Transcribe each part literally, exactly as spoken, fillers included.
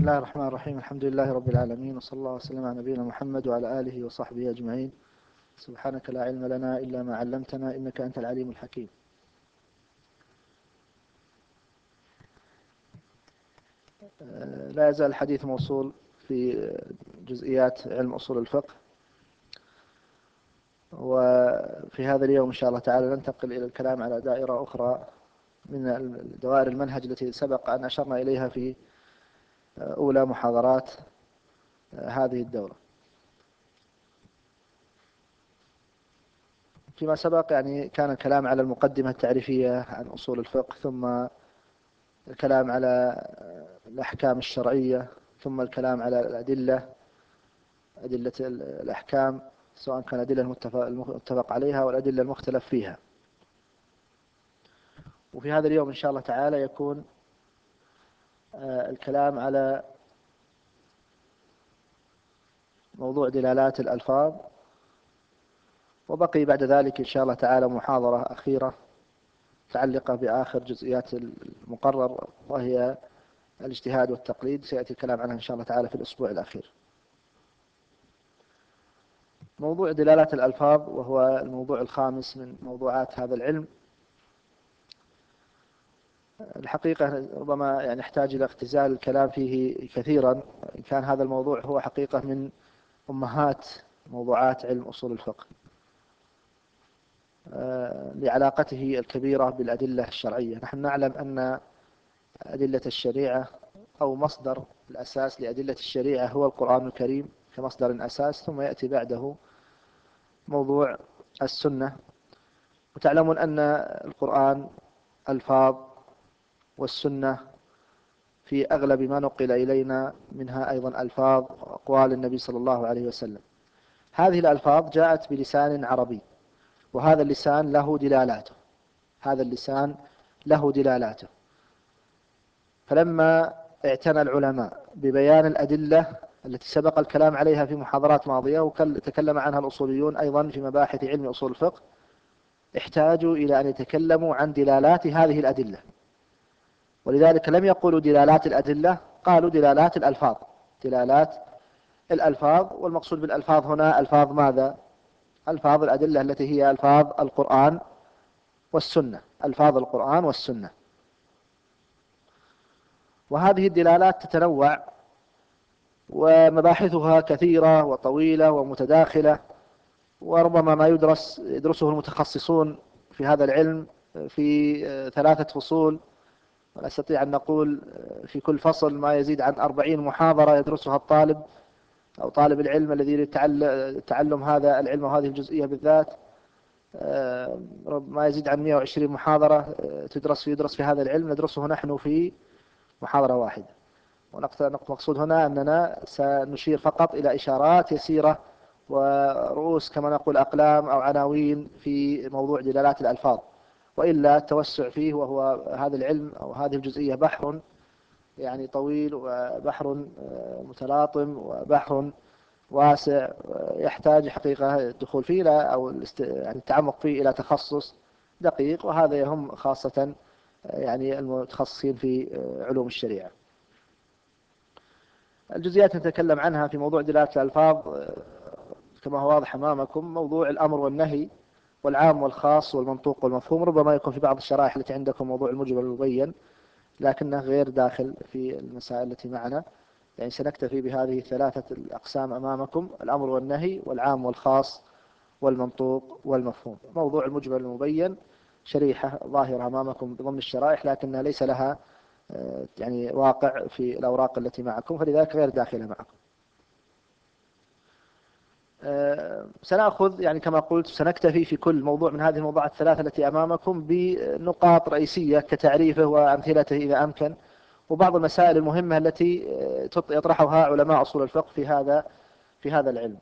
الله الرحمن الرحيم. الحمد لله رب العالمين، وصلى الله وسلم على نبينا محمد وعلى آله وصحبه أجمعين. سبحانك لا علم لنا إلا ما علمتنا، إنك أنت العليم الحكيم. لا يزال الحديث موصول في جزئيات علم أصول الفقه، وفي هذا اليوم إن شاء الله تعالى ننتقل إلى الكلام على دائرة أخرى من دوائر المنهج التي سبق أن أشرنا إليها في أولى محاضرات هذه الدورة. فيما سبق يعني كان الكلام على المقدمة التعريفية عن أصول الفقه، ثم الكلام على الأحكام الشرعية، ثم الكلام على الأدلة أدلة الأحكام، سواء كان أدلة المتفق عليها والأدلة المختلف فيها. وفي هذا اليوم إن شاء الله تعالى يكون الكلام على موضوع دلالات الألفاظ، وبقي بعد ذلك إن شاء الله تعالى محاضرة أخيرة متعلقة بآخر جزئيات المقرر، وهي الاجتهاد والتقليد، سيأتي الكلام عنها إن شاء الله تعالى في الأسبوع الأخير. موضوع دلالات الألفاظ وهو الموضوع الخامس من موضوعات هذا العلم، الحقيقة ربما يعني يحتاج إلى اختزال الكلام فيه كثيرا، إن كان هذا الموضوع هو حقيقة من أمهات موضوعات علم أصول الفقه لعلاقته الكبيرة بالأدلة الشرعية. نحن نعلم أن أدلة الشريعة أو مصدر الأساس لأدلة الشريعة هو القرآن الكريم كمصدر أساس، ثم يأتي بعده موضوع السنة. وتعلمون أن القرآن ألفاظ، والسنة في أغلب ما نقل إلينا منها أيضا ألفاظ وأقوال النبي صلى الله عليه وسلم. هذه الألفاظ جاءت بلسان عربي، وهذا اللسان له دلالاته هذا اللسان له دلالاته فلما اعتنى العلماء ببيان الأدلة التي سبق الكلام عليها في محاضرات ماضية وتكلم عنها الأصوليون أيضا في مباحث علم أصول الفقه، احتاجوا إلى أن يتكلموا عن دلالات هذه الأدلة، ولذلك لم يقولوا دلالات الأدلة، قالوا دلالات الألفاظ دلالات الألفاظ والمقصود بالألفاظ هنا ألفاظ ماذا؟ ألفاظ الأدلة التي هي ألفاظ القرآن والسنة ألفاظ القرآن والسنة. وهذه الدلالات تتنوع ومباحثها كثيرة وطويلة ومتداخلة، وربما ما يدرس يدرسه المتخصصون في هذا العلم في ثلاثة فصول، ونستطيع أن نقول في كل فصل ما يزيد عن أربعين محاضرة يدرسها الطالب أو طالب العلم الذي يريد تعلم هذا العلم وهذه الجزئية بالذات، ما يزيد عن مئة وعشرين محاضرة تدرس يدرس في هذا العلم، ندرسه نحن في محاضرة واحدة. ونقصد هنا أننا سنشير فقط إلى إشارات يسيرة ورؤوس كما نقول أقلام أو عناوين في موضوع دلالات الألفاظ، وإلا التوسع فيه وهو هذا العلم أو هذه الجزئية بحر يعني طويل وبحر متلاطم وبحر واسع، يحتاج حقيقة الدخول فيه أو يعني التعمق فيه إلى تخصص دقيق، وهذا يهم خاصة يعني المتخصصين في علوم الشريعة. الجزئيات نتكلم عنها في موضوع دلالة الألفاظ كما هو واضح أمامكم، موضوع الأمر والنهي والعام والخاص والمنطوق والمفهوم. ربما يكون في بعض الشرائح التي عندكم موضوع المجمل والمبين، لكنه غير داخل في المسائل التي معنا، يعني سنكتفي بهذه الثلاثة الأقسام أمامكم: الأمر والنهي والعام والخاص والمنطوق والمفهوم. موضوع المجمل والمبين شريحة ظاهرة أمامكم ضمن الشرائح، لكنها ليس لها يعني واقع في الأوراق التي معكم، فلذلك غير داخلة معكم. سنأخذ يعني كما قلت سنكتفي في كل موضوع من هذه الموضوعات الثلاثة التي أمامكم بنقاط رئيسية كتعريفه وأمثلته إذا أمكن، وبعض المسائل المهمة التي يطرحها علماء أصول الفقه في هذا في هذا العلم.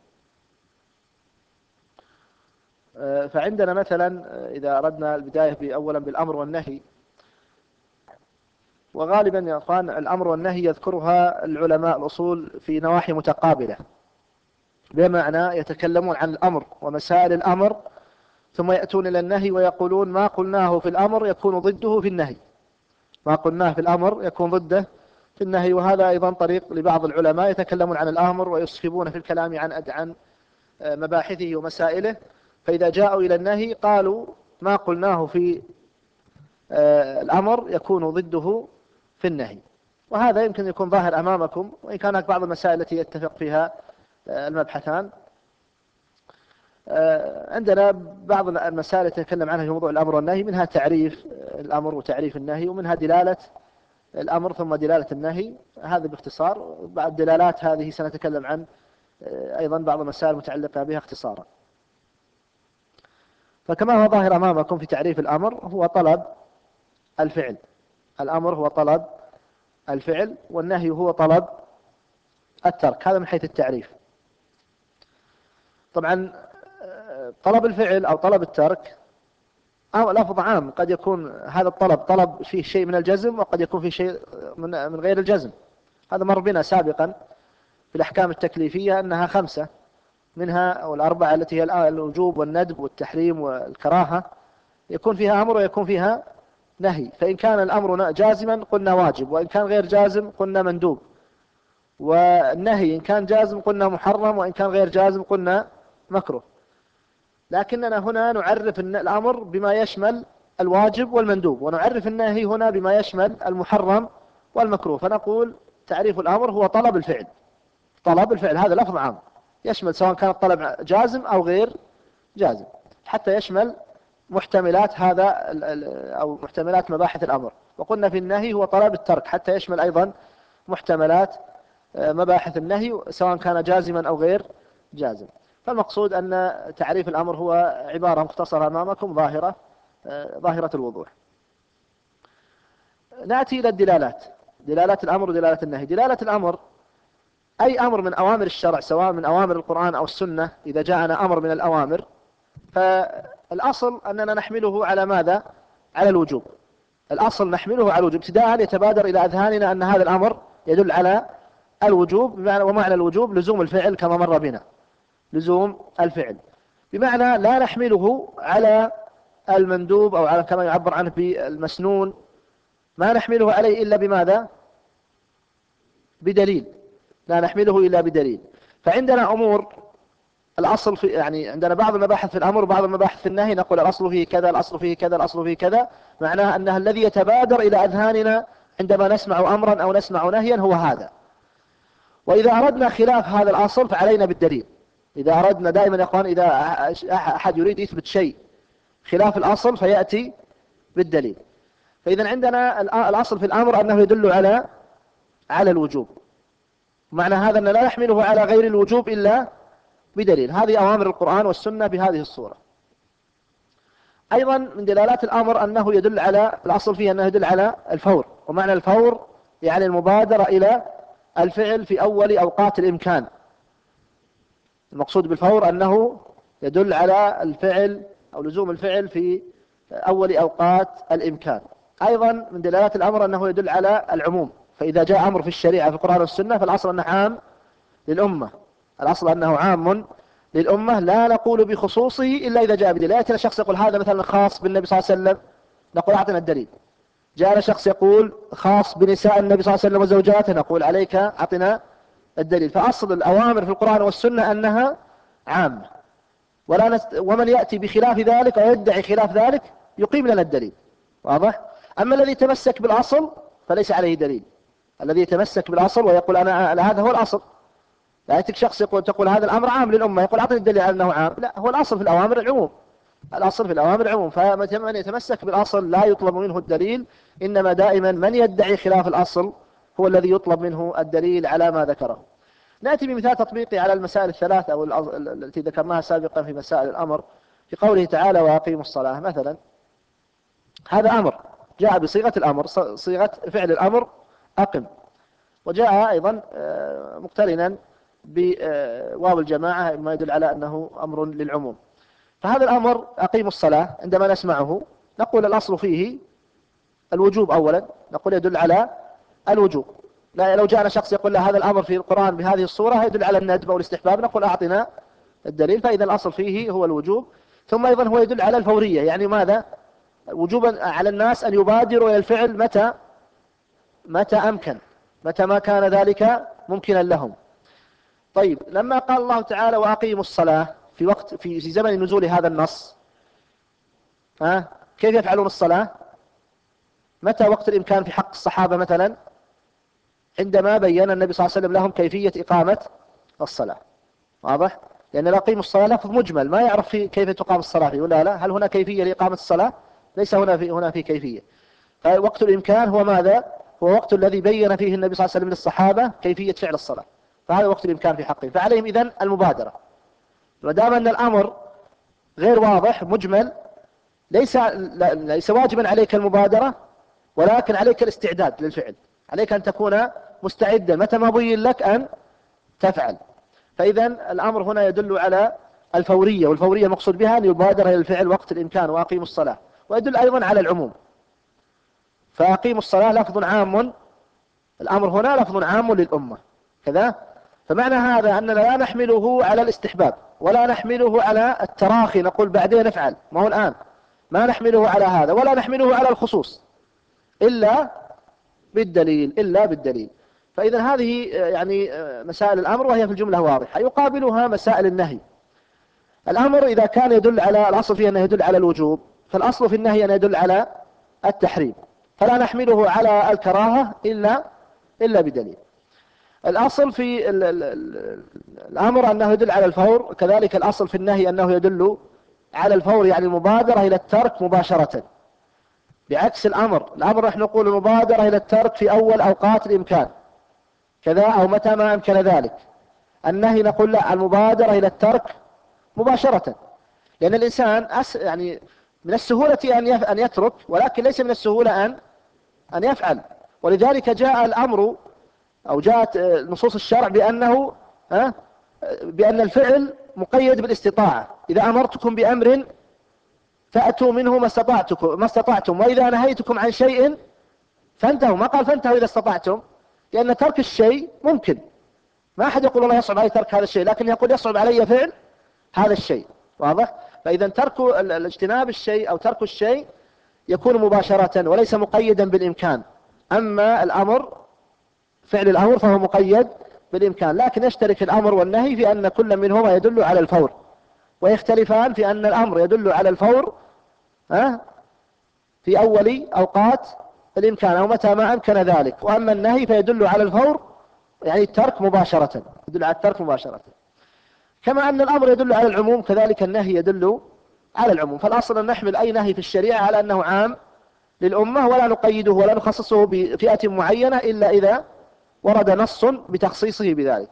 فعندنا مثلا إذا أردنا البداية أولا بالأمر والنهي، وغالبا يا أخوان الأمر والنهي يذكرها العلماء الأصول في نواحي متقابلة، بمعنى يتكلمون عن الأمر ومسائل الأمر، ثم يأتون إلى النهي ويقولون ما قلناه في الأمر يكون ضده في النهي ما قلناه في الأمر يكون ضده في النهي. وهذا أيضا طريق لبعض العلماء يتكلمون عن الأمر ويسخبون في الكلام عن عن مباحثه ومسائله، فإذا جاءوا إلى النهي قالوا ما قلناه في الأمر يكون ضده في النهي. وهذا يمكن يكون ظاهر أمامكم، وإن كان هناك بعض المسائل التي يتفق فيها المبحثان. عندنا بعض المسائل يتكلم عنها في موضوع الأمر والنهي، منها تعريف الأمر وتعريف النهي، ومنها دلالة الأمر ثم دلالة النهي. هذا باختصار. بعد الدلالات هذه سنتكلم عن أيضا بعض المسائل المتعلقة بها اختصارا. فكما هو ظاهر أمامكم في تعريف الأمر هو طلب الفعل. الأمر هو طلب الفعل، والنهي هو طلب الترك. هذا من حيث التعريف. طبعا طلب الفعل أو طلب الترك أو لفظ عام، قد يكون هذا الطلب طلب فيه شيء من الجزم، وقد يكون فيه شيء من من غير الجزم. هذا مر بنا سابقا في الأحكام التكليفية أنها خمسة، منها أو الأربعة التي هي الوجوب والندب والتحريم والكراهة، يكون فيها أمر ويكون فيها نهي. فإن كان الأمر جازما قلنا واجب، وإن كان غير جازم قلنا مندوب. والنهي إن كان جازم قلنا محرم، وإن كان غير جازم قلنا مكروه. لكننا هنا نعرف الأمر بما يشمل الواجب والمندوب، ونعرف النهي هنا بما يشمل المحرم والمكروه. فنقول تعريف الأمر هو طلب الفعل. طلب الفعل هذا لفظ عام يشمل سواء كان الطلب جازم أو غير جازم، حتى يشمل محتملات هذا أو محتملات مباحث الأمر. وقلنا في النهي هو طلب الترك حتى يشمل أيضا محتملات مباحث النهي سواء كان جازما أو غير جازم. فالمقصود أن تعريف الأمر هو عبارة مختصرة أمامكم ظاهرة ظاهرة الوضوح. نأتي إلى الدلالات، دلالات الأمر ودلالة النهي. دلالة الأمر أي أمر من أوامر الشرع، سواء من أوامر القرآن أو السنة. إذا جاءنا أمر من الأوامر فالأصل أننا نحمله على ماذا؟ على الوجوب. الأصل نحمله على الوجوب. ابتداء يتبادر إلى أذهاننا أن هذا الأمر يدل على الوجوب، ومعنى الوجوب لزوم الفعل كما مر بنا، لزوم الفعل، بمعنى لا نحمله على المندوب أو على كما يعبر عنه بالمسنون، ما نحمله عليه إلا بماذا؟ بدليل. لا نحمله إلا بدليل. فعندنا أمور الأصل في يعني عندنا بعض المباحث في الأمر وبعض المباحث في النهي نقول الأصل فيه كذا، الأصل فيه كذا، الأصل فيه كذا، معناه أنها الذي يتبادر إلى أذهاننا عندما نسمع أمرا أو نسمع نهيا هو هذا. وإذا أردنا خلاف هذا الأصل فعلينا بالدليل. إذا أردنا دائما يا أخوان، إذا أحد يريد يثبت شيء خلاف الأصل فيأتي بالدليل. فإذا عندنا الأصل في الأمر أنه يدل على على الوجوب، معنى هذا أن لا نحمله على غير الوجوب إلا بدليل. هذه أوامر القرآن والسنة بهذه الصورة. أيضا من دلالات الأمر أنه يدل على الأصل فيه أنه يدل على الفور، ومعنى الفور يعني المبادرة إلى الفعل في أول أوقات الإمكان. المقصود بالفور أنه يدل على الفعل أو لزوم الفعل في أول أوقات الإمكان. أيضا من دلالات الأمر أنه يدل على العموم. فإذا جاء أمر في الشريعة في القرآن والسنة فالأصل أنه عام للأمة، الأصل أنه عام للأمة، لا نقول بخصوصه إلا إذا جاء بدليل. يأتينا شخص يقول هذا مثلا خاص بالنبي صلى الله عليه وسلم، نقول أعطنا الدليل. جاءنا شخص يقول خاص بنساء النبي صلى الله عليه وسلم وزوجاته، نقول عليك أعطنا الدليل. فأصل الأوامر في القرآن والسنة أنها عامة، ولا نست... ومن يأتي بخلاف ذلك أو يدعي خلاف ذلك يقيم لنا الدليل. واضح؟ أما الذي يتمسك بالأصل فليس عليه دليل. الذي يتمسك بالأصل ويقول أنا هذا هو الأصل، لا يأتيك شخص يقول تقول هذا الأمر عام للأمة يقول أعطني الدليل على أنه عام. لا، هو الأصل في الأوامر العموم، الأصل في الأوامر العموم. فمن يتمسك بالأصل لا يطلب منه الدليل، إنما دائما من يدعي خلاف الأصل هو الذي يطلب منه الدليل على ما ذكره. نأتي بمثال تطبيقي على المسائل الثلاثة أو التي ذكرناها سابقا في مسائل الأمر، في قوله تعالى وأقيموا الصلاة مثلا. هذا أمر جاء بصيغة الأمر، صيغة فعل الأمر أقم، وجاء أيضا مقترنا بواو الجماعة ما يدل على أنه أمر للعموم. فهذا الأمر أقيموا الصلاة عندما نسمعه نقول الأصل فيه الوجوب أولا، نقول يدل على الوجوب. لا، لو جاءنا شخص يقول له هذا الأمر في القرآن بهذه الصورة يدل على الندب أو الاستحباب، نقول أعطنا الدليل. فإذا الأصل فيه هو الوجوب. ثم أيضا هو يدل على الفورية، يعني ماذا؟ وجوبا على الناس أن يبادروا إلى الفعل متى متى أمكن. متى ما كان ذلك ممكنا لهم. طيب لما قال الله تعالى وأقيموا الصلاة في وقت في زمن نزول هذا النص، ها كيف يفعلون الصلاة؟ متى وقت الإمكان في حق الصحابة مثلا؟ عندما بين النبي صلى الله عليه وسلم لهم كيفية إقامة الصلاة. واضح؟ لأن لا أقيموا الصلاة لفظ مجمل ما يعرف في كيف تقام الصلاة فيه ولا لا. هل هنا كيفية لإقامة الصلاة؟ ليس هنا في هنا في كيفية. فوقت الإمكان هو ماذا؟ هو وقت الذي بين فيه النبي صلى الله عليه وسلم للصحابة كيفية فعل الصلاة، فهذا وقت الإمكان في حقهم، فعليهم إذن المبادرة. ودام أن الأمر غير واضح مجمل، ليس ليس واجبا عليك المبادرة، ولكن عليك الاستعداد للفعل، عليك أن تكون مستعدا متى ما بين لك أن تفعل. فإذا الأمر هنا يدل على الفورية، والفورية مقصود بها أن يبادر إلى الفعل وقت الإمكان وأقيموا الصلاة، ويدل أيضا على العموم. فأقيموا الصلاة لفظ عام، الأمر هنا لفظ عام للأمة كذا. فمعنى هذا أننا لا نحمله على الاستحباب ولا نحمله على التراخي، نقول بعدين نفعل ما هو الآن، ما نحمله على هذا، ولا نحمله على الخصوص إلا بالدليل إلا بالدليل. فإذا هذه يعني مسائل الأمر وهي في الجملة واضحة. يقابلها مسائل النهي. الأمر إذا كان يدل على الأصل فيه أنه يدل على الوجوب، فالأصل في النهي أن يدل على التحريم، فلا نحمله على الكراهة إلا إلا بدليل. الأصل في ال ال ال الأمر أنه يدل على الفور، كذلك الأصل في النهي أنه يدل على الفور، يعني المبادرة إلى الترك مباشرة، بعكس الأمر. الأمر نحن نقول المبادرة إلى الترك في أول أوقات الإمكان كذا، أو متى ما أمكن ذلك. النهي نقول لا، المبادرة إلى الترك مباشرة، لأن الإنسان أس يعني من السهولة أن أن يترك، ولكن ليس من السهولة أن أن يفعل. ولذلك جاء الأمر أو جاءت نصوص الشرع بأنه ها بأن الفعل مقيد بالاستطاعة. إذا أمرتكم بأمر فأتوا منه ما استطعتكم ما استطعتم، وإذا نهيتكم عن شيء فانتهوا. ما قال فانتهوا إذا استطعتم، لأن ترك الشيء ممكن. ما أحد يقول الله يصعب علي ترك هذا الشيء، لكن يقول يصعب علي فعل هذا الشيء. واضح؟ فإذا ترك الاجتناب الشيء أو ترك الشيء يكون مباشرة وليس مقيدا بالإمكان. أما الأمر فعل الأمر فهو مقيد بالإمكان، لكن يشترك الأمر والنهي في أن كل منهما يدل على الفور، ويختلفان في أن الأمر يدل على الفور في أول أوقات الإمكان أو متى ما أمكن ذلك، وأما النهي فيدل على الفور يعني الترك مباشرة، يدل على الترك مباشرة. كما أن الأمر يدل على العموم، كذلك النهي يدل على العموم. فالأصل أن نحمل أي نهي في الشريعة على أنه عام للأمة، ولا نقيده ولا نخصصه بفئة معينة إلا إذا ورد نص بتخصيصه بذلك.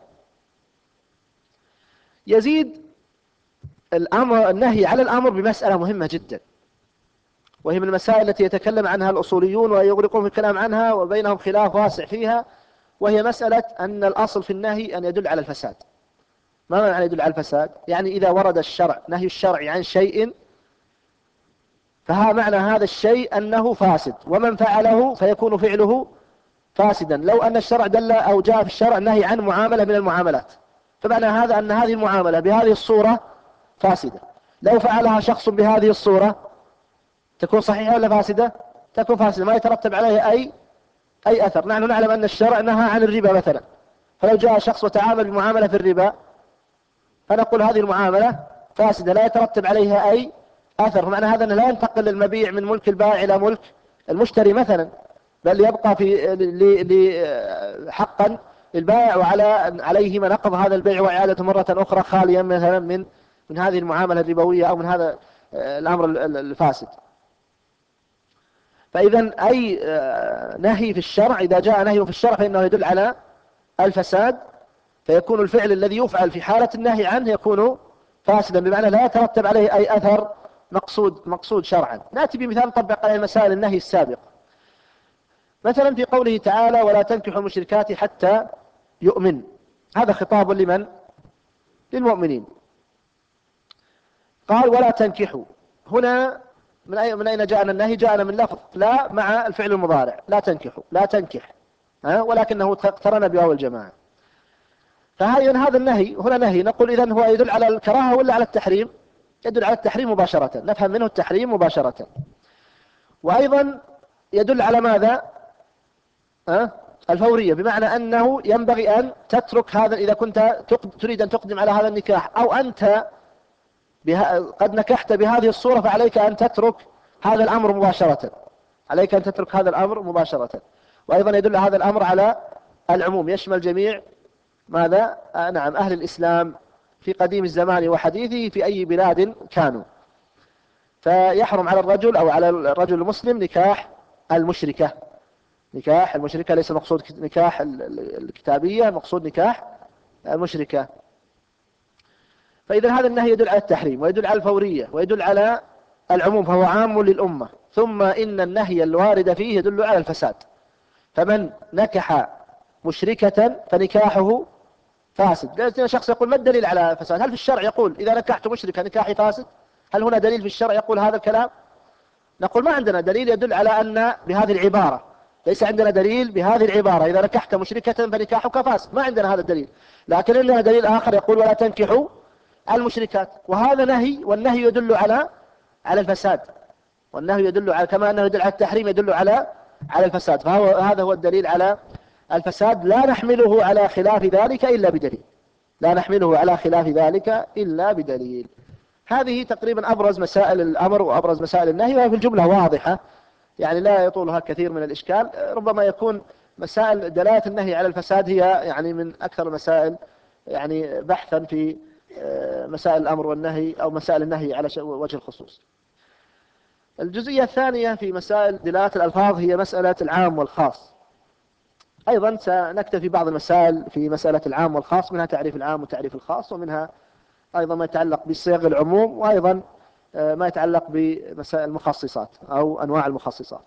يزيد الأمر النهي على الأمر بمسألة مهمة جدا، وهي من المسائل التي يتكلم عنها الأصوليون ويغرقون في الكلام عنها وبينهم خلاف واسع فيها، وهي مسألة أن الأصل في النهي أن يدل على الفساد. ما معنى يدل على الفساد؟ يعني إذا ورد الشرع نهي الشرع عن شيء، فها معنى هذا الشيء أنه فاسد، ومن فعله فيكون فعله فاسدا. لو أن الشرع دل أو جاء في الشرع نهي عن معاملة من المعاملات، فمعنى هذا أن هذه المعاملة بهذه الصورة فاسدة. لو فعلها شخص بهذه الصورة تكون صحيحة ولا فاسدة؟ تكون فاسدة، ما يترتب عليها أي أي أثر. نحن نعلم أن الشرع نهى عن الربا مثلا، فلو جاء شخص وتعامل بمعاملة في الربا فنقول هذه المعاملة فاسدة لا يترتب عليها أي أثر. معنى هذا أنه لا ينتقل المبيع من ملك البائع إلى ملك المشتري مثلا، بل يبقى في حقا للبائع وعلى عليه من نقض هذا البيع وإعادة مرة أخرى خاليا مثلا من من هذه المعاملة الربوية أو من هذا الأمر الفاسد. فإذا أي نهي في الشرع إذا جاء نهي في الشرع فإنه يدل على الفساد، فيكون الفعل الذي يفعل في حالة النهي عنه يكون فاسدا، بمعنى لا يترتب عليه أي أثر مقصود مقصود شرعا. نأتي بمثال نطبق على مسائل النهي السابق. مثلا في قوله تعالى ولا تنكحوا المشركات حتى يؤمن، هذا خطاب لمن؟ للمؤمنين. قال ولا تنكحوا، هنا من أين من أين جاءنا النهي؟ جاءنا من لفظ لا مع الفعل المضارع، لا تنكحوا لا تنكح، ها ولكنه اقترن بواو الجماعة. فهذا هذا النهي هنا نهي، نقول إذن هو يدل على الكراهة ولا على التحريم؟ يدل على التحريم مباشرة، نفهم منه التحريم مباشرة. وأيضا يدل على ماذا؟ أه؟ الفورية بمعنى أنه ينبغي أن تترك هذا إذا كنت تريد أن تقدم على هذا النكاح، أو أنت قد نكحت بهذه الصورة، فعليك أن تترك هذا الأمر مباشرة، عليك أن تترك هذا الأمر مباشرة. وأيضا يدل هذا الأمر على العموم، يشمل جميع ماذا؟ آه نعم، أهل الإسلام في قديم الزمان وحديثه في أي بلاد كانوا. فيحرم على الرجل أو على الرجل المسلم نكاح المشركة. نكاح المشركة ليس مقصود نكاح الكتابية، مقصود نكاح المشركة. فإذا هذا النهي يدل على التحريم ويدل على الفورية ويدل على العموم، فهو عام للأمة. ثم إن النهي الوارد فيه يدل على الفساد، فمن نكح مشركة فنكاحه فاسد. لأن شخص يقول ما الدليل على فساد؟ هل في الشرع يقول إذا نكحت مشركة نكاحي فاسد؟ هل هنا دليل في الشرع يقول هذا الكلام؟ نقول ما عندنا دليل يدل على أن بهذه العبارة، ليس عندنا دليل بهذه العبارة إذا نكحت مشركة فنكاحك فاسد، ما عندنا هذا الدليل. لكن عندنا دليل آخر يقول ولا تنكحوا المشركات، وهذا نهي، والنهي يدل على على الفساد، والنهي يدل على كما أنه يدل على التحريم يدل على على الفساد، فهو هذا هو الدليل على الفساد. لا نحمله على خلاف ذلك إلا بدليل، لا نحمله على خلاف ذلك إلا بدليل. هذه تقريبا أبرز مسائل الأمر وأبرز مسائل النهي، وهي في الجملة واضحة، يعني لا يطولها كثير من الإشكال. ربما يكون مسائل دلالة النهي على الفساد هي يعني من أكثر المسائل يعني بحثا في مسائل الأمر والنهي أو مسائل النهي على وجه الخصوص. الجزئية الثانية في مسائل دلالة الألفاظ هي مسألة العام والخاص. أيضا سنكتفي بعض المسائل في مسألة العام والخاص، منها تعريف العام وتعريف الخاص، ومنها أيضا ما يتعلق بصيغ العموم، وأيضا ما يتعلق بمسائل المخصصات أو أنواع المخصصات.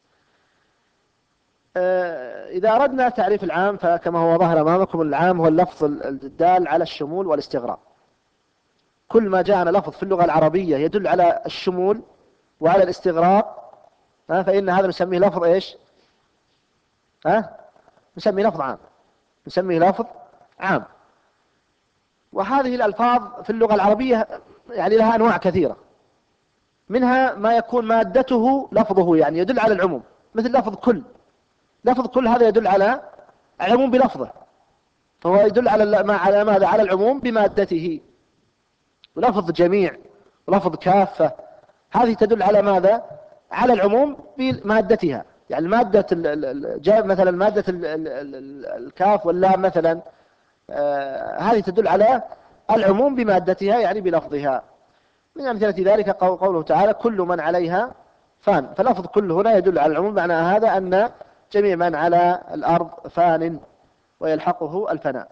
إذا أردنا تعريف العام فكما هو ظاهر أمامكم، العام هو اللفظ الدال على الشمول والاستغراق. كل ما جاءنا لفظ في اللغة العربية يدل على الشمول وعلى الاستغراق فإن هذا نسميه لفظ إيش؟ ها؟ نسميه لفظ عام، نسميه لفظ عام. وهذه الألفاظ في اللغة العربية يعني لها أنواع كثيرة، منها ما يكون مادته لفظه يعني يدل على العموم، مثل لفظ كل. لفظ كل هذا يدل على العموم بلفظه، فهو يدل على ما على ماذا؟ على العموم بمادته. ولفظ جميع ولفظ كافة هذه تدل على ماذا؟ على العموم بمادتها. يعني مادة جاء مثلا مادة الكاف واللام مثلا، آه هذه تدل على العموم بمادتها يعني بلفظها. من أمثلة ذلك قوله تعالى كل من عليها فان، فلفظ كل هنا يدل على العموم، معنى هذا أن جميع من على الأرض فان ويلحقه الفناء.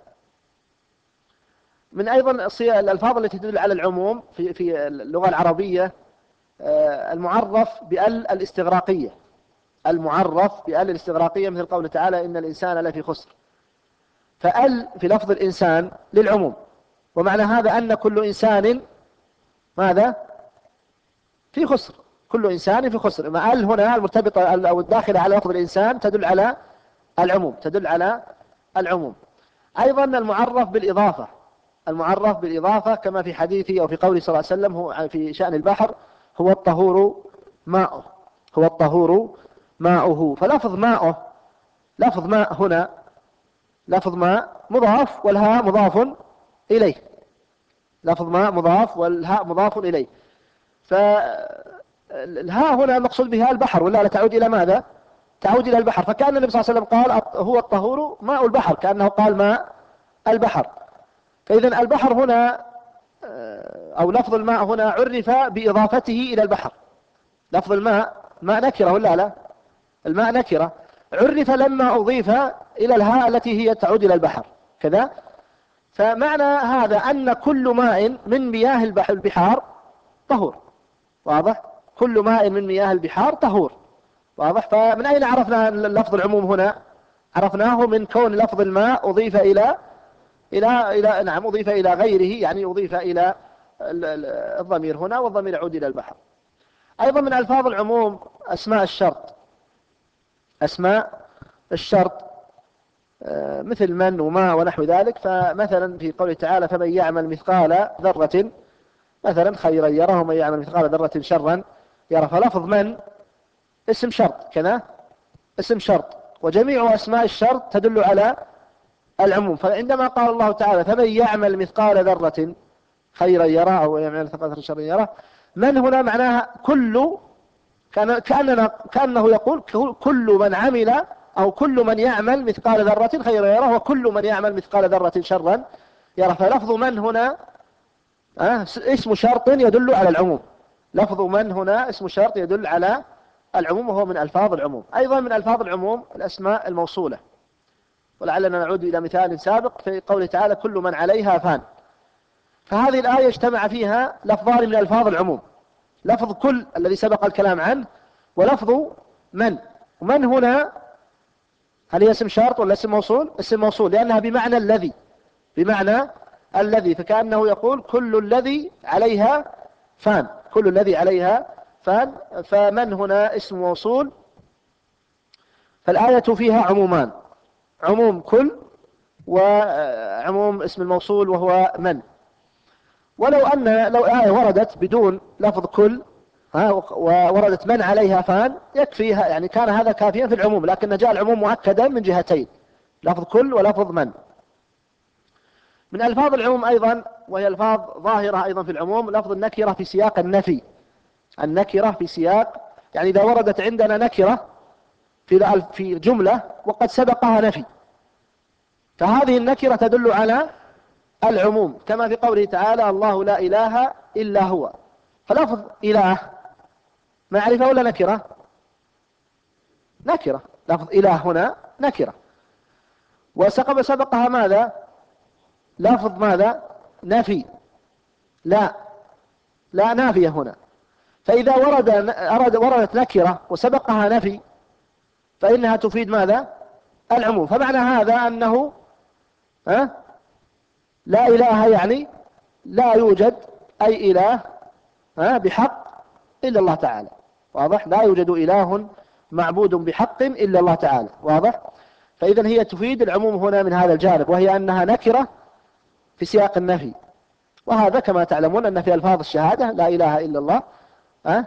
من أيضا الألفاظ التي تدل على العموم في في اللغة العربية المعرف بأل الاستغراقية، المعرف بأل الاستغراقية، مثل قوله تعالى إن الإنسان لفي خسر، فأل في لفظ الإنسان للعموم، ومعنى هذا أن كل إنسان ماذا؟ في خسر، كل إنسان في خسر. ما أل هنا المرتبطة أو الداخلة على لفظ الإنسان تدل على العموم، تدل على العموم. أيضا المعرف بالإضافة، المعرف بالإضافة كما في حديثه أو في قوله صلى الله عليه وسلم هو في شأن البحر هو الطهور ماؤه، هو الطهور ماؤه. فلفظ ماؤه، لفظ ماء هنا لفظ ماء مضاف والهاء مضاف إليه، لفظ ماء مضاف والهاء مضاف إليه. فالهاء هنا المقصود بها البحر، ولا لا تعود إلى ماذا؟ تعود إلى البحر. فكأن النبي صلى الله عليه وسلم قال هو الطهور ماء البحر، كأنه قال ماء البحر. فإذا البحر هنا أو لفظ الماء هنا عرف بإضافته إلى البحر. لفظ الماء ماء نكرة ولا لا؟ الماء نكرة، عرف لما أضيف إلى الهاء التي هي تعود إلى البحر كذا. فمعنى هذا أن كل ماء من مياه البحار طهور، واضح؟ كل ماء من مياه البحار طهور، واضح؟ فمن أين عرفنا لفظ العموم هنا؟ عرفناه من كون لفظ الماء أضيف إلى إلى إلى نعم أضيف إلى غيره، يعني أضيف إلى الضمير هنا، والضمير يعود إلى البحر. أيضا من ألفاظ العموم أسماء الشرط، أسماء الشرط مثل من وما ونحو ذلك. فمثلا في قوله تعالى فمن يعمل مثقال ذرة مثلا خيرا يره ومن يعمل مثقال ذرة شرا يره، فلفظ من اسم شرط كذا، اسم شرط، وجميع أسماء الشرط تدل على العموم. فعندما قال الله تعالى فمن يعمل مثقال ذرة خيرا يرى أو يعمل مثقال ذرة شرا يرى، من هنا معناها كل، كان كأننا كأنه يقول كل من عمل أو كل من يعمل مثقال ذرة خيرا يرى وكل من يعمل مثقال ذرة شرا يرى. فلفظ من هنا اسم شرط يدل على العموم. لفظ من هنا اسم شرط يدل على العموم، وهو من ألفاظ العموم. أيضا من ألفاظ العموم الأسماء الموصولة، ولعلنا نعود إلى مثال سابق في قوله تعالى كل من عليها فان. فهذه الآية اجتمع فيها لفظان من ألفاظ العموم، لفظ كل الذي سبق الكلام عنه، ولفظ من. ومن هنا هل هي اسم شرط ولا اسم موصول؟ اسم موصول، لأنها بمعنى الذي، بمعنى الذي، فكأنه يقول كل الذي عليها فان، كل الذي عليها فان. فمن هنا اسم موصول. فالآية فيها عمومان، عموم كل وعموم اسم الموصول وهو من. ولو أن لو آية وردت بدون لفظ كل ها ووردت من عليها فان يكفيها، يعني كان هذا كافيا في العموم، لكن جاء العموم مؤكدا من جهتين، لفظ كل ولفظ من. من ألفاظ العموم أيضا، وهي ألفاظ ظاهرة أيضا في العموم، لفظ النكرة في سياق النفي. النكرة في سياق، يعني إذا وردت عندنا نكرة في في جملة وقد سبقها نفي، فهذه النكرة تدل على العموم، كما في قوله تعالى الله لا إله إلا هو. فلفظ إله معرفة ولا نكرة؟ نكرة. لفظ إله هنا نكرة، وسبق سبقها ماذا؟ لفظ ماذا؟ نفي. لا لا نافية هنا. فإذا ورد أراد وردت نكرة وسبقها نفي فإنها تفيد ماذا؟ العموم. فمعنى هذا أنه ها لا إله، يعني لا يوجد أي إله ها بحق إلا الله تعالى. واضح؟ لا يوجد إله معبود بحق إلا الله تعالى. واضح؟ فإذا هي تفيد العموم هنا من هذا الجانب، وهي أنها نكرة في سياق النفي. وهذا كما تعلمون أن في ألفاظ الشهادة لا إله إلا الله، ها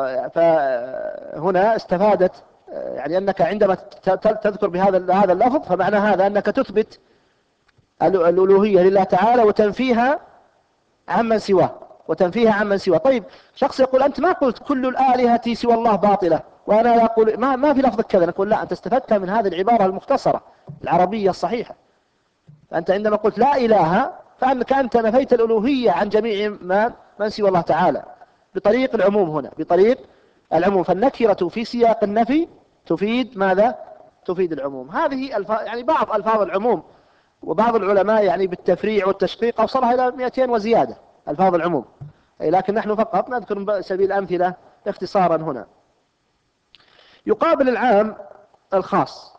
فهنا استفادت، يعني أنك عندما تذكر بهذا هذا اللفظ فمعنى هذا أنك تثبت الألوهية لله تعالى وتنفيها عمن سواه، وتنفيها عمن سواه. طيب شخص يقول أنت ما قلت كل الآلهة سوى الله باطلة، وأنا يقول ما ما في لفظ كذا. نقول لا، أنت استفدت من هذه العبارة المختصرة العربية الصحيحة. أنت عندما قلت لا إله فأنك أنت نفيت الألوهية عن جميع ما من سوى الله تعالى بطريق العموم هنا، بطريق العموم. فالنكرة في سياق النفي تفيد ماذا؟ تفيد العموم. هذه الفاظ، يعني بعض ألفاظ العموم، وبعض العلماء يعني بالتفريع والتشقيق أوصلها إلى مئتين وزيادة ألفاظ العموم، لكن نحن فقط نذكر سبيل أمثلة اختصارا هنا. يقابل العام الخاص.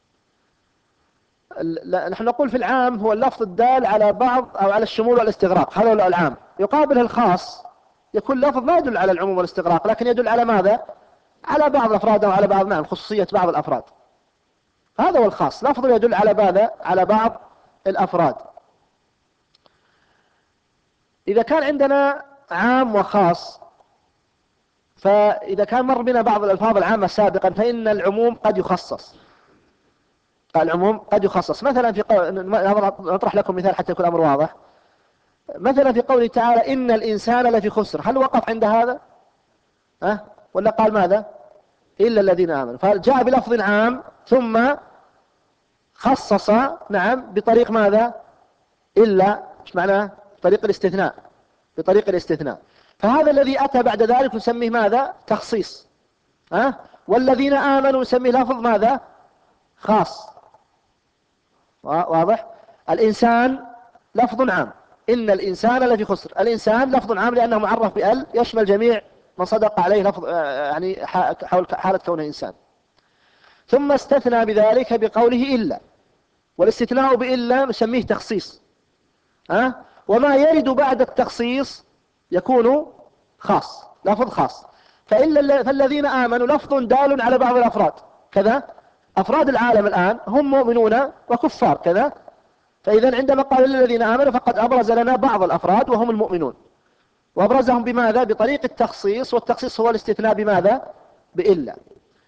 نحن نقول في العام هو اللفظ الدال على بعض أو على الشمول والاستغراق، هذا هو العام. يقابل الخاص يكون لفظ لا يدل على العموم والاستغراق، لكن يدل على ماذا؟ على بعض الأفراد أو على بعض، نعم، خصوصية بعض الأفراد. هذا هو الخاص، لفظ يدل على ماذا؟ على بعض الأفراد. إذا كان عندنا عام وخاص، فإذا كان مر بنا بعض الألفاظ العامة سابقا فإن العموم قد يخصص. العموم قد يخصص. مثلا في قول، نطرح لكم مثال حتى يكون الأمر واضح. مثلا في قوله تعالى إن الإنسان لفي خسر، هل وقف عند هذا؟ أه؟ ولا قال ماذا؟ إلا الذين آمنوا. فجاء بلفظ عام ثم خصص، نعم، بطريق ماذا؟ إلا، إيش معناه؟ بطريق الاستثناء، بطريق الاستثناء. فهذا الذي أتى بعد ذلك نسميه ماذا؟ تخصيص. أه؟ والذين آمنوا نسميه لفظ ماذا؟ خاص. واضح؟ الإنسان لفظ عام، إن الإنسان لفي خسر. الإنسان لفظ عام لأنه معرف بأل يشمل جميع من صدق عليه لفظ، يعني حول حالة كونه إنسان. ثم استثنى بذلك بقوله إلا، والاستثناء بإلا نسميه تخصيص. أه؟ وما يرد بعد التخصيص يكون خاص، لفظ خاص. فإلا فالذين آمنوا لفظ دال على بعض الأفراد، كذا أفراد العالم الآن هم مؤمنون وكفار كذا. فإذا عندما قال الذين آمنوا فقد أبرز لنا بعض الأفراد وهم المؤمنون، وأبرزهم بماذا؟ بطريق التخصيص، والتخصيص هو الاستثناء بماذا؟ بإلا.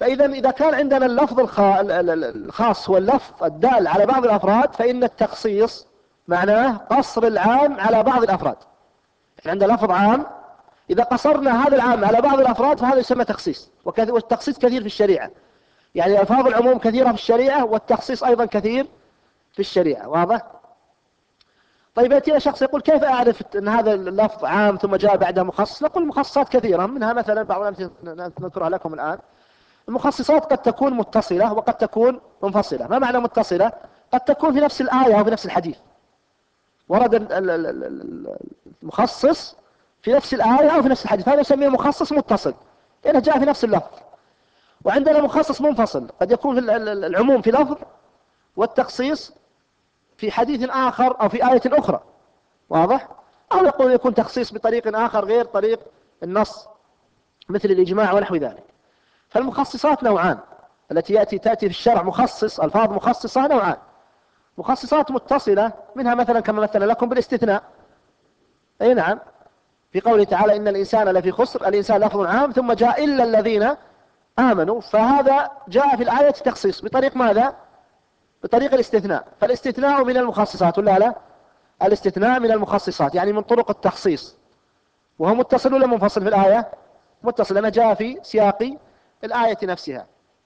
فإذا إذا كان عندنا اللفظ الخاص هو اللفظ الدال على بعض الأفراد، فإن التخصيص معناه قصر العام على بعض الأفراد. عندنا لفظ عام، إذا قصرنا هذا العام على بعض الأفراد فهذا يسمى تخصيص. والتخصيص كثير في الشريعة، يعني ألفاظ العموم كثيرة في الشريعة، والتخصيص أيضا كثير في الشريعة. واضح؟ طيب يأتينا شخص يقول كيف أعرف أن هذا اللفظ عام ثم جاء بعده مخصص؟ نقول مخصصات كثيرة، منها مثلا بعض الأمثلة نذكرها لكم الآن. المخصصات قد تكون متصلة وقد تكون منفصلة. ما معنى متصلة؟ قد تكون في نفس الآية أو في نفس الحديث، ورد المخصص في نفس الآية أو في نفس الحديث، هذا يسميه مخصص متصل لأنه جاء في نفس اللفظ. وعندنا مخصص منفصل، قد يكون في العموم في لفظ والتخصيص في حديث آخر أو في آية أخرى. واضح؟ أو يقول يكون تخصيص بطريق آخر غير طريق النص، مثل الإجماع ونحو ذلك. فالمخصصات نوعان، التي يأتي تأتي في الشرع مخصص، ألفاظ مخصصة نوعان: مخصصات متصلة، منها مثلا كما مثل لكم بالاستثناء. أي نعم، في قوله تعالى إن الإنسان لفي خسر، الإنسان لفظ عام ثم جاء إلا الذين آمنوا، فهذا جاء في الآية تخصيص بطريق ماذا؟ بطريق الاستثناء. فالاستثناء من المخصصات ولا لا؟ الاستثناء من المخصصات، يعني من طرق التخصيص. وهو متصل ولا منفصل في الآية؟ متصل، لأنه جاء في سياق الآية نفسها.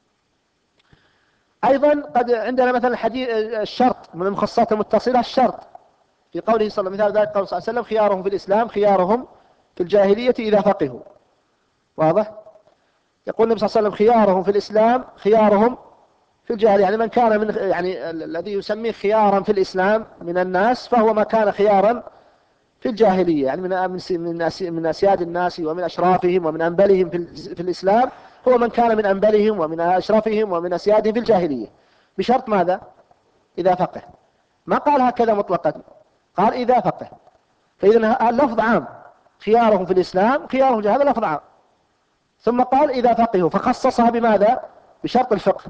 أيضا قد عندنا مثلا الحديث الشرط من المخصصات المتصلة، الشرط في قوله صلى الله عليه وسلم، قال صلى الله عليه وسلم خيارهم في الإسلام خيارهم في الجاهلية إذا فقهوا. واضح؟ يقول النبي صلى الله عليه وسلم خيارهم في الإسلام خيارهم في الجاهلية، يعني من كان من يعني الذي يسميه خيارا في الإسلام من الناس فهو ما كان خيارا في الجاهلية، يعني من من من أسياد الناس ومن أشرافهم ومن أنبلهم في, في الإسلام، هو من كان من أنبلهم ومن أشرافهم ومن أسيادهم في الجاهلية، بشرط ماذا؟ إذا فقه. ما قال هكذا مطلقا، قال إذا فقه. فإذا اللفظ عام، خيارهم في الإسلام خيارهم في هذا لفظ عام، ثم قال إذا فقهوا، فخصصها بماذا؟ بشرط الفقه.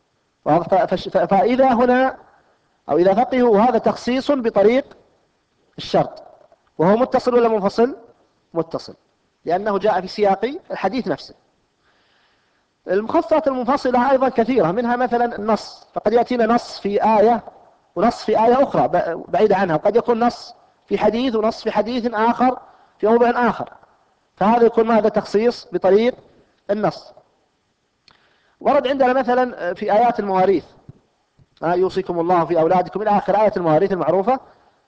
فإذا هنا أو إذا فقهوا هذا تخصيص بطريق الشرط، وهو متصل ولا منفصل؟ متصل، لأنه جاء في سياق الحديث نفسه. المخصصات المنفصلة أيضا كثيرة، منها مثلا النص، فقد يأتينا نص في آية ونص في آية أخرى بعيدة عنها، وقد يكون نص في حديث ونص في حديث آخر في موضع آخر، فهذا يكون ماذا؟ تخصيص بطريق النص. ورد عندنا مثلا في آيات المواريث يوصيكم الله في أولادكم إلى آخر آية المواريث المعروفة.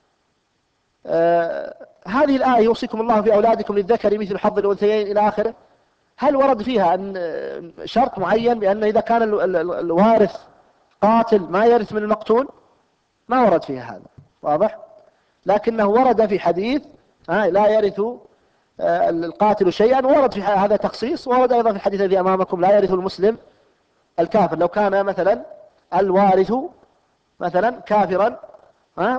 آه هذه الآية يوصيكم الله في أولادكم للذكر مثل حظ الأنثيين إلى آخره، هل ورد فيها أن شرط معين بأن إذا كان الوارث قاتل ما يرث من المقتول؟ ما ورد فيها هذا. واضح؟ لكنه ورد في حديث آه لا يرث آه القاتل شيئا، ورد في هذا تخصيص. ورد أيضا في الحديث الذي أمامكم لا يرث المسلم الكافر، لو كان مثلا الوارث مثلا كافرا ها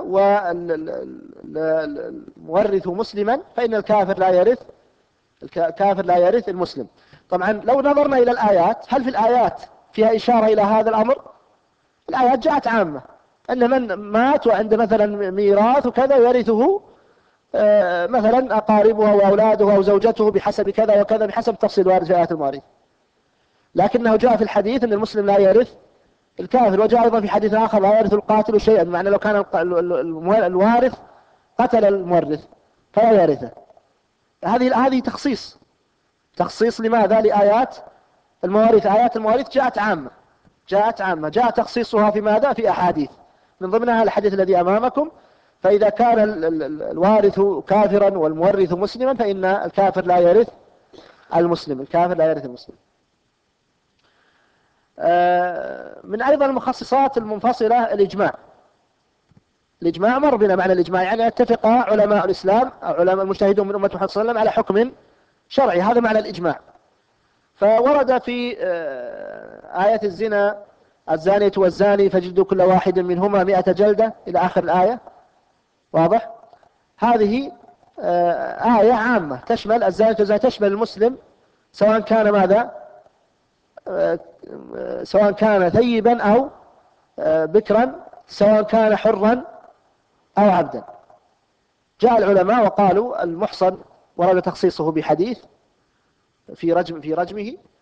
والمورث مسلما فإن الكافر لا يرث الكافر لا يرث المسلم. طبعا لو نظرنا إلى الآيات، هل في الآيات فيها إشارة إلى هذا الأمر؟ الآيات جاءت عامة أن من مات وعنده مثلا ميراث وكذا يرثه مثلا أقاربه وأولاده أو زوجته بحسب كذا وكذا، بحسب تفصيل وارد في آيات المواريث. لكنه جاء في الحديث أن المسلم لا يرث الكافر، وجاء أيضا في حديث آخر لا يرث القاتل شيئا، بمعنى لو كان الوارث قتل المورث فلا يرثه. هذه هذه تخصيص تخصيص لماذا؟ لآيات المواريث. آيات المواريث جاءت عامة جاءت عامة جاء تخصيصها في ماذا؟ في أحاديث، من ضمنها الحديث الذي أمامكم: فإذا كان الوارث كافرا والمورث مسلما فإن الكافر لا يرث المسلم الكافر لا يرث المسلم. من أيضا المخصصات المنفصلة الإجماع. الإجماع مر بنا معنى الإجماع، يعني اتفق علماء الإسلام أو علماء المجتهدون من أمة محمد صلى الله عليه وسلم على حكم شرعي، هذا معنى الإجماع. فورد في آية الزنا: الزانية والزاني فجلدوا كل واحد منهما مئة جلدة إلى آخر الآية. واضح؟ هذه آية عامة تشمل الزانية والزاني، تشمل المسلم سواء كان ماذا؟ سواء كان ثيبا أو بكرا، سواء كان حرا أو عبدا. جاء العلماء وقالوا المحصن ورد تخصيصه بحديث في رجم في رجمه،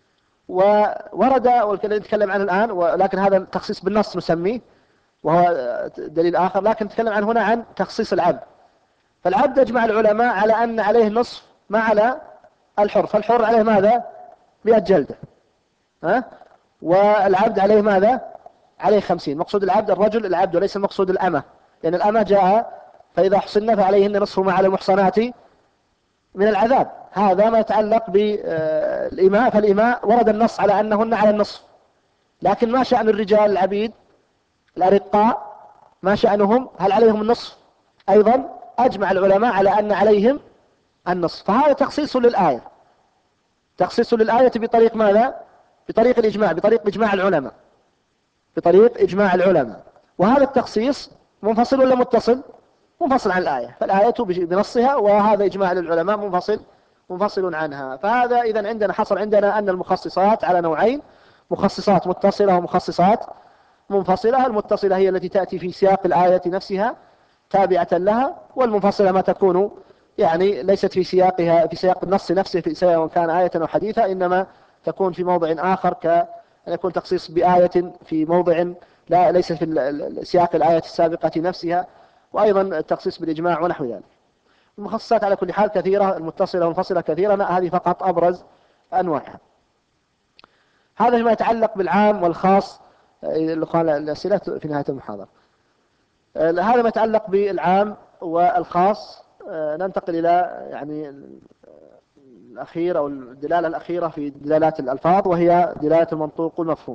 وورد والذي نتكلم عنه الآن، ولكن هذا تخصيص بالنص نسميه وهو دليل آخر، لكن نتكلم عن هنا عن تخصيص العبد. فالعبد أجمع العلماء على أن عليه النصف ما على الحر، فالحر عليه ماذا؟ مئة جلدة، ها؟ والعبد عليه ماذا؟ عليه خمسين. مقصود العبد الرجل العبد وليس المقصود الأمة، لأن الأمة جاء فإذا حصن فعليهن نصف ما على المحصنات من العذاب. هذا ما يتعلق بالإماء، فالإماء ورد النص على أنهن على النصف. لكن ما شأن الرجال العبيد الأرقاء؟ ما شأنهم؟ هل عليهم النصف؟ أيضا أجمع العلماء على أن عليهم النصف. فهذا تخصيص للآية، تخصيص للآية بطريق ماذا؟ بطريق الإجماع، بطريق إجماع العلماء، بطريق إجماع العلماء. وهذا التخصيص منفصل ولا متصل؟ منفصل عن الآية، فالآية بنصها، وهذا إجماع للعلماء منفصل منفصل عنها. فهذا إذن عندنا حصل عندنا أن المخصصات على نوعين: مخصصات متصلة ومخصصات منفصلة. المتصلة هي التي تأتي في سياق الآية نفسها تابعة لها، والمنفصلة ما تكون يعني ليست في سياقها في سياق النص نفسه سواء كان آية أو حديثة، إنما تكون في موضع آخر، كأن يكون تخصيص بآية في موضع لا ليس في سياق الآية السابقة نفسها، وأيضا التخصيص بالإجماع ونحو ذلك. المخصصات على كل حال كثيرة، المتصلة والمنفصلة كثيرة، هذه فقط أبرز أنواعها. هذا ما يتعلق بالعام والخاص، الأسئلة في نهاية المحاضرة. هذا ما يتعلق بالعام والخاص. ننتقل إلى يعني الأخير أو الدلالة الأخيرة في دلالات الألفاظ، وهي دلالة المنطوق والمفهوم.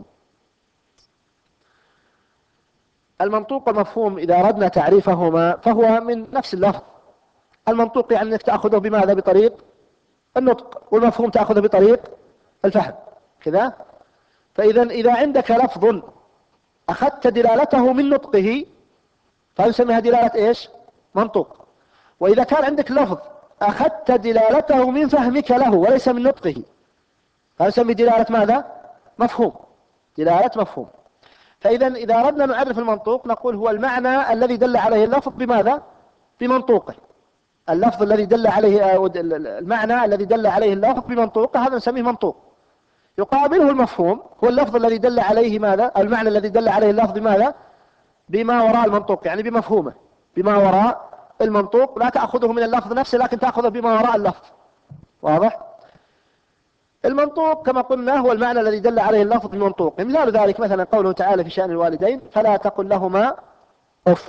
المنطوق والمفهوم إذا أردنا تعريفهما فهو من نفس اللفظ. المنطوق يعني أنك تأخذه بماذا؟ بطريق النطق، والمفهوم تأخذه بطريق الفهم كذا. فإذا إذا عندك لفظ أخذت دلالته من نطقه فنسميها دلالة إيش؟ منطوق. وإذا كان عندك لفظ أخذت دلالته من فهمك له وليس من نطقه فنسمي دلالة ماذا؟ مفهوم، دلالة مفهوم. فإذا إذا أردنا نعرف المنطوق نقول هو المعنى الذي دل عليه اللفظ بماذا؟ بمنطوقه. اللفظ الذي دل عليه المعنى الذي دل عليه اللفظ بمنطوقه هذا نسميه منطوق. يقابله المفهوم هو اللفظ الذي دل عليه ماذا؟ المعنى الذي دل عليه اللفظ بماذا؟ بما وراء المنطوق، يعني بمفهومه، بما وراء المنطوق. لا تأخذه من اللفظ نفسه لكن تأخذه بما وراء اللفظ. واضح؟ المنطوق كما قلنا هو المعنى الذي دل عليه اللفظ بمنطوق. مثال ذلك مثلا قوله تعالى في شأن الوالدين: فلا تقل لهما أف.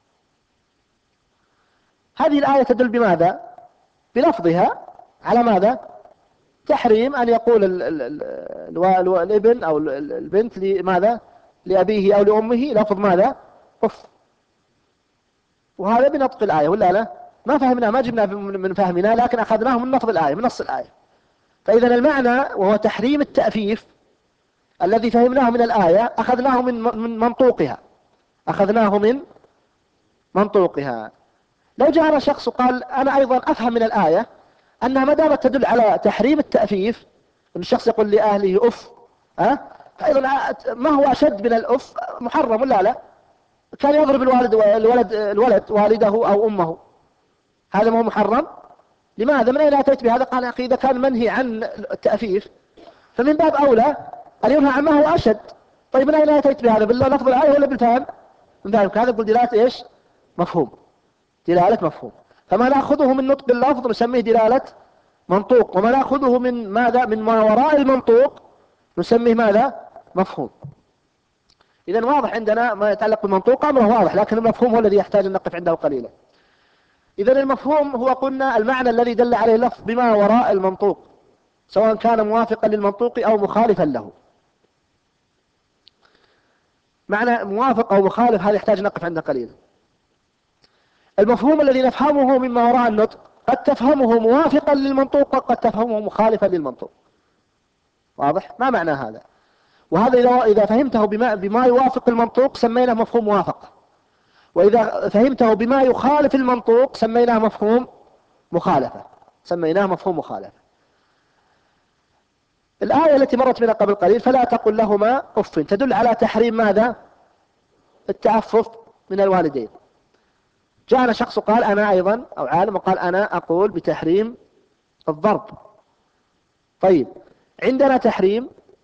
هذه الآية تدل بماذا؟ بلفظها على ماذا؟ تحريم أن يقول ال ال ال الابن أو البنت لماذا؟ لأبيه أو لأمه لفظ ماذا؟ أف. وهذا بنطق الآية ولا لا؟ ما فهمنا، ما جبنا من فهمنا، لكن أخذناه من لفظ الآية، من نص الآية. فإذا المعنى وهو تحريم التأفيف الذي فهمناه من الآية أخذناه من من منطوقها، أخذناه من منطوقها. لو جاءنا شخص وقال: أنا أيضا أفهم من الآية أنها ما دامت تدل على تحريم التأفيف، أن الشخص يقول لأهله أف، أه؟ فأيضا ما هو أشد من الأف؟ محرم ولا لا؟ كان يضرب الوالد الولد الولد والده أو أمه، هذا ما هو محرم؟ لماذا؟ من أين أتيت بهذا؟ قال: أخي إذا كان منهي عن التأفيف فمن باب أولى أن ينهى عما هو أشد. طيب من أين أتيت بهذا؟ باللفظ الآية ولا بالفهم؟ من ذلك هذا يقول دلالة إيش؟ مفهوم، دلالة مفهوم. فما نأخذه من نطق اللفظ نسميه دلالة منطوق، وما نأخذه من ماذا؟ من ما وراء المنطوق نسميه ماذا؟ مفهوم. إذن واضح عندنا ما يتعلق بالمنطوق أمره واضح، لكن المفهوم هو الذي يحتاج أن نقف عنده قليلا. إذن المفهوم هو قلنا المعنى الذي دل عليه اللفظ بما وراء المنطوق، سواء كان موافقا للمنطوق أو مخالفا له. معنى موافق أو مخالف هذا يحتاج نقف عنده قليلا. المفهوم الذي نفهمه مما وراء النطق قد تفهمه موافقا للمنطوق وقد تفهمه مخالفا للمنطوق. واضح؟ ما معنى هذا؟ وهذا إذا فهمته بما, بما يوافق المنطوق سميناه مفهوم موافقة، وإذا فهمته بما يخالف المنطوق سميناه مفهوم مخالفة، سميناه مفهوم مخالفة. الآية التي مرت بنا قبل قليل: فلا تقل لهما أف، تدل على تحريم ماذا؟ التعفف من الوالدين. جاءنا شخص قال: أنا أيضا أو عالم وقال: أنا أقول بتحريم الضرب. طيب عندنا تحريم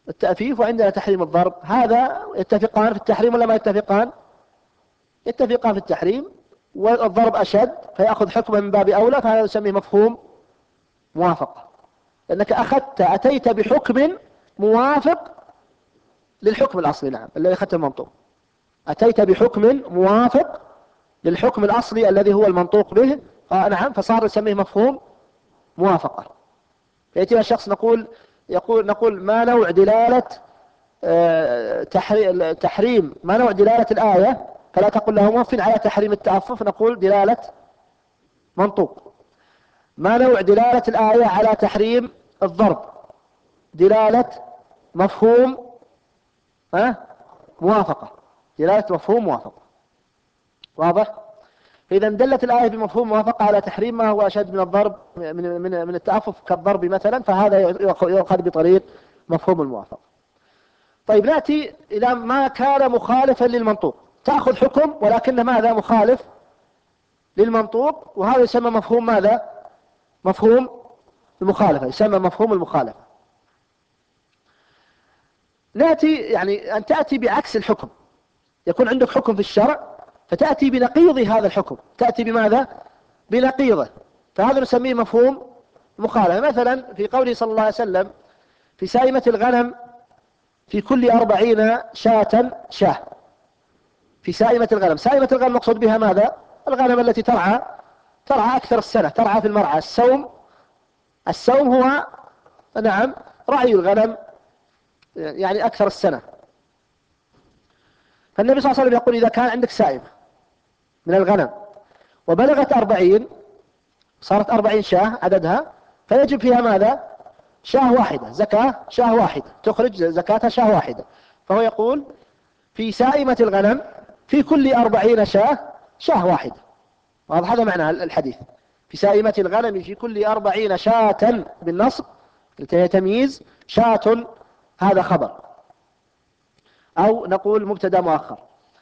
التأفيف وعندنا تحريم الضرب، هذا يتفقان في التحريم ولا ما يتفقان؟ يتفقان في التحريم، والضرب أشد فيأخذ حكما من باب أولى، فهذا يسميه مفهوم موافقة، لأنك أخذت أتيت بحكم موافق للحكم الأصلي. نعم، الذي أخذت المنطوق، أتيت بحكم موافق للحكم الأصلي الذي هو المنطوق به. آه نعم، فصار يسميه مفهوم موافقة. فيأتي الشخص نقول يقول نقول ما نوع دلالة آه تحريم، ما نوع دلالة الآية؟ فلا تقل له موف على تحريم التعفف، نقول دلالة منطوق. ما نوع دلالة الآية على تحريم الضرب؟ دلالة مفهوم ها موافقة، دلالة مفهوم موافقة. واضح؟ فإذا دلت الآية بمفهوم موافقة على تحريم ما هو أشد من الضرب من من من التعفف كالضرب مثلا، فهذا يؤخذ بطريق مفهوم الموافقة. طيب نأتي إلى ما كان مخالفا للمنطوق، تأخذ حكم ولكن ماذا؟ مخالف للمنطوق، وهذا يسمى مفهوم ماذا؟ مفهوم المخالفة، يسمى مفهوم المخالفة. نأتي يعني أن تأتي بعكس الحكم، يكون عندك حكم في الشرع فتأتي بنقيض هذا الحكم، تأتي بماذا؟ بنقيضه، فهذا نسميه مفهوم مخالفة. مثلا في قوله صلى الله عليه وسلم في سائمة الغنم في كل أربعين شاة شاه. في سائمة الغنم، سائمة الغنم مقصود بها ماذا؟ الغنم التي ترعى ترعى أكثر السنة، ترعى في المرعى. السوم السوم هو نعم رعي الغنم يعني أكثر السنة. فالنبي صلى الله عليه وسلم يقول إذا كان عندك سائمة من الغنم وبلغت أربعين، صارت أربعين شاة عددها، فيجب فيها ماذا؟ شاة واحدة، زكاة شاة واحدة، تخرج زكاتها شاة واحدة. فهو يقول في سائمة الغنم في كل أربعين شاة شاة واحدة. واضح هذا معنى الحديث؟ في سائمة الغنم في كل أربعين شاة بالنصب تمييز، شاة هذا خبر، أو نقول مبتدا مؤخر.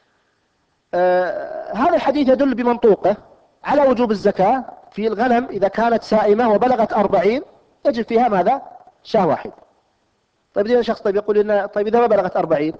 آه هذا الحديث يدل بمنطوقه على وجوب الزكاة في الغنم إذا كانت سائمة وبلغت أربعين، يجب فيها ماذا؟ شاة واحد. طيب إذا شخص طيب يقول لنا طيب إذا ما بلغت أربعين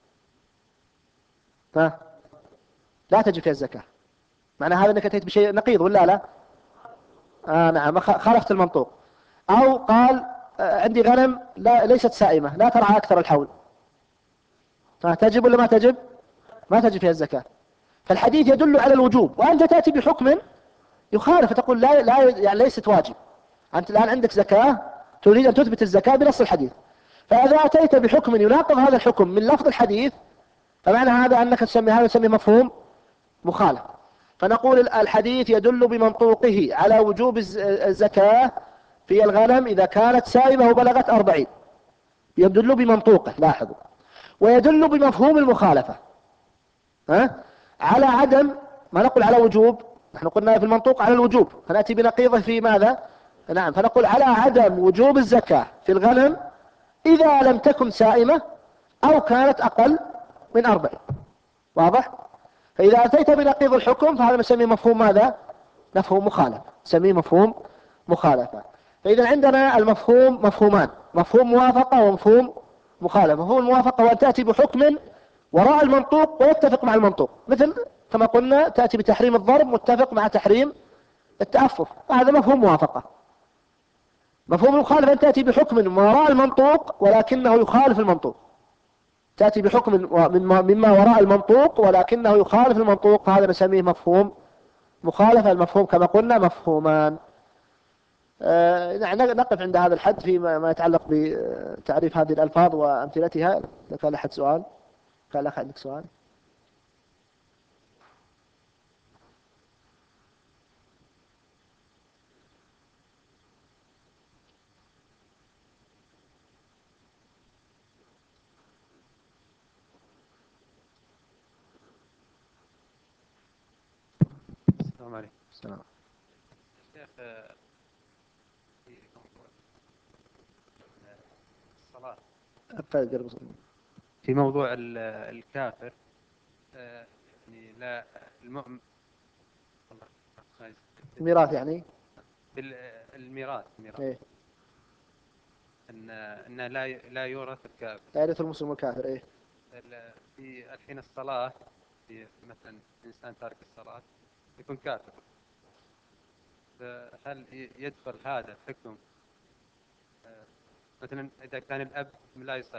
ها لا تجب فيها الزكاة، معنى هذا أنك أتيت بشيء نقيض ولا لا؟ آه نعم، خالفت المنطوق. أو قال آه عندي غنم لا ليست سائمة، لا ترعى أكثر الحول، فتجب ولا ما تجب؟ ما تجب فيها الزكاة. فالحديث يدل على الوجوب، وأنت تأتي بحكم يخالف، فتقول لا, لا يعني ليست واجب. أنت الآن عندك زكاة، تريد أن تثبت الزكاة بنص الحديث، فإذا أتيت بحكم يناقض هذا الحكم من لفظ الحديث، فمعنى هذا أنك تسمي هذا تسمي مفهوم مخالف. فنقول الحديث يدل بمنطوقه على وجوب الزكاة في الغنم إذا كانت سائمة وبلغت أربعين، يدل بمنطوقه، لاحظوا. ويدل بمفهوم المخالفة ها؟ على عدم، ما نقول على وجوب، نحن قلنا في المنطوق على الوجوب، فنأتي بنقيضه في ماذا؟ نعم، فنقول على عدم وجوب الزكاة في الغنم إذا لم تكن سائمة أو كانت أقل من أربعين. واضح؟ فإذا أتيت بنقيض الحكم فهذا نسميه مفهوم ماذا؟ مفهوم مخالف، نسميه مفهوم مخالفة. فإذا عندنا المفهوم مفهومان، مفهوم موافقة ومفهوم مخالفة. مفهوم الموافقة وأن تأتي بحكم وراء المنطوق ويتفق مع المنطوق، مثل كما قلنا تأتي بتحريم الضرب متفق مع تحريم التعفف، هذا مفهوم موافقة. مفهوم المخالفة أن تأتي بحكم وراء المنطوق ولكنه يخالف المنطوق، تأتي بحكم مما وراء المنطوق ولكنه يخالف المنطوق، فهذا نسميه مفهوم مخالفة. المفهوم كما قلنا مفهومان. آه نقف عند هذا الحد فيما ما يتعلق بتعريف هذه الألفاظ وأمثلتها. إذا كان لأحد سؤال، كان لأحد عندك سؤال؟ السلام عليكم. السلام. شيخ، في موضوع الصلاة، في موضوع الكافر يعني لا المؤمن الميراث يعني بالميراث الميراث إيه؟ أن أن لا لا يورث الكافر. لا يرث المسلم والكافر. إيه؟ ال- في الحين الصلاة، في مثلا إنسان تارك الصلاة يكون كافر، فهل ي- يدخل هذا الحكم؟ آه، مثلا إذا كان الأب لا يصلي،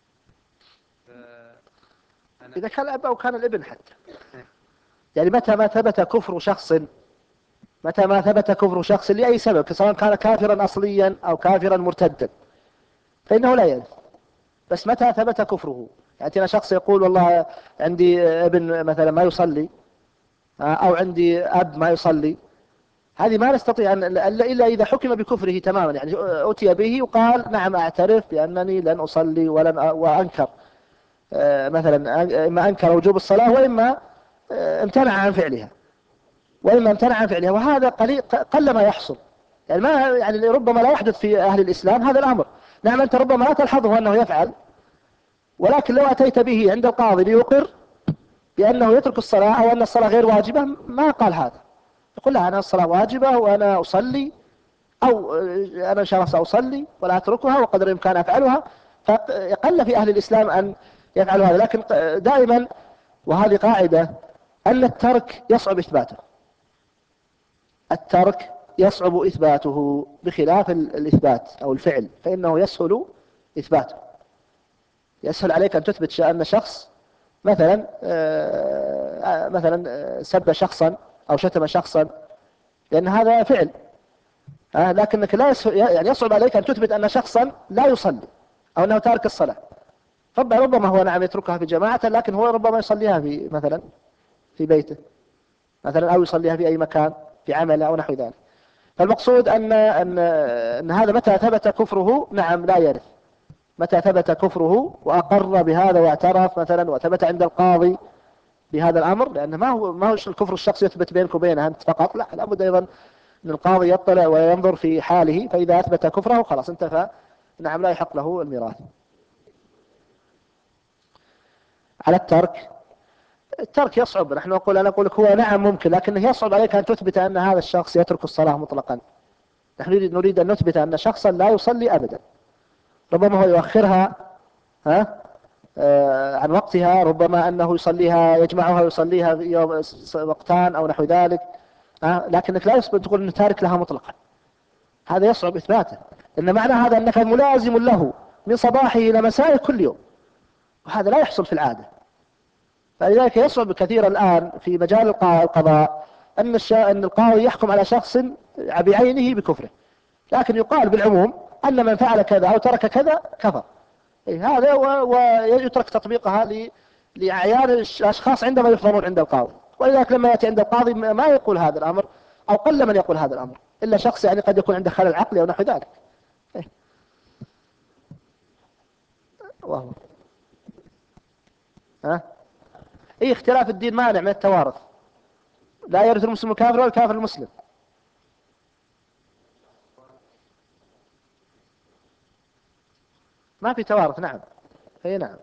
فأنا إذا كان الأب أو كان الابن حتى، يعني متى ما ثبت كفر شخص، متى ما ثبت كفر شخص لأي سبب، سواء كان كافرا أصليا أو كافرا مرتدا، فإنه لا يرث. بس متى ثبت كفره، يأتينا شخص يقول والله عندي ابن مثلا ما يصلي، أو عندي أب ما يصلي، هذه ما نستطيع أن إلا إذا حكم بكفره تماما، يعني أتي به وقال نعم أعترف بأنني لن أصلي ولن وأنكر، آه، مثلا إما أنكر وجوب الصلاة، وإما آه، امتنع عن فعلها، وإما امتنع عن فعلها، وهذا قليل قل ما يحصل، يعني ما يعني ربما لا يحدث في أهل الإسلام هذا الأمر. نعم أنت ربما لا تلحظه أنه يفعل، ولكن لو أتيت به عند القاضي ليقر بأنه يترك الصلاة أو أن الصلاة غير واجبة، ما قال هذا، يقول لا أنا الصلاة واجبة وأنا أصلي، أو أنا إن شاء الله سأصلي ولا أتركها وقدر الإمكان أفعلها. فقل في أهل الإسلام أن يفعلوا هذا، لكن دائما، وهذه قاعدة، أن الترك يصعب إثباته، الترك يصعب إثباته بخلاف الإثبات أو الفعل، فإنه يسهل إثباته. يسهل عليك أن تثبت أن شخص مثلا آه، مثلا آه، سب شخصا أو شتم شخصا، لأن هذا فعل، آه، لكنك لا يسهل، يعني يصعب عليك أن تثبت أن شخصا لا يصلي أو أنه تارك الصلاة. ربما ربما هو نعم يتركها في جماعة، لكن هو ربما يصليها في مثلا في بيته مثلا، أو يصليها في أي مكان في عمله أو نحو ذلك. فالمقصود أن أن أن هذا متى ثبت كفره نعم لا يرث، متى ثبت كفره وأقر بهذا واعترف مثلا وثبت عند القاضي بهذا الأمر، لأن ما هو ما هو الكفر الشخص يثبت بينك وبينه أنت فقط، لا، لابد أيضا أن القاضي يطلع وينظر في حاله، فإذا أثبت كفره خلاص انتفى، نعم لا يحق له الميراث. على الترك، الترك يصعب، نحن نقول أنا أقول لك هو نعم ممكن، لكنه يصعب عليك أن تثبت أن هذا الشخص يترك الصلاة مطلقا. نحن نريد, نريد أن نثبت أن شخصا لا يصلي أبدا، ربما هو يؤخرها ها آه عن وقتها، ربما أنه يصليها يجمعها ويصليها في يوم وقتان أو نحو ذلك، ها، لكنك لا يصبح تقول أنه تارك لها مطلقا، هذا يصعب إثباته، إن معنى هذا أنك ملازم له من صباحه إلى مسائه كل يوم، وهذا لا يحصل في العادة. فلذلك يصعب كثيرا الآن في مجال القضاء أن أن القاضي يحكم على شخص بعينه بكفره، لكن يقال بالعموم أن من فعل كذا أو ترك كذا كفر. إيه هذا، ويترك تطبيقها لأعيان الأشخاص عندما يفضلون عند القاضي، ولذلك لما يأتي عند القاضي ما يقول هذا الأمر، أو قل من يقول هذا الأمر، إلا شخص يعني قد يكون عنده خلل عقلي أو نحو ذلك. إيه وهو ها إيه اختلاف الدين مانع من التوارث، لا يرث المسلم الكافر ولا الكافر المسلم. ما في توارث، نعم. اي نعم.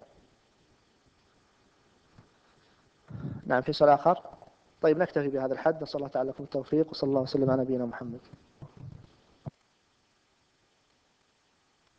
نعم، في سؤال آخر؟ طيب نكتفي بهذا الحد، نسأل الله تعالى لكم التوفيق، وصلى الله وسلم على نبينا محمد.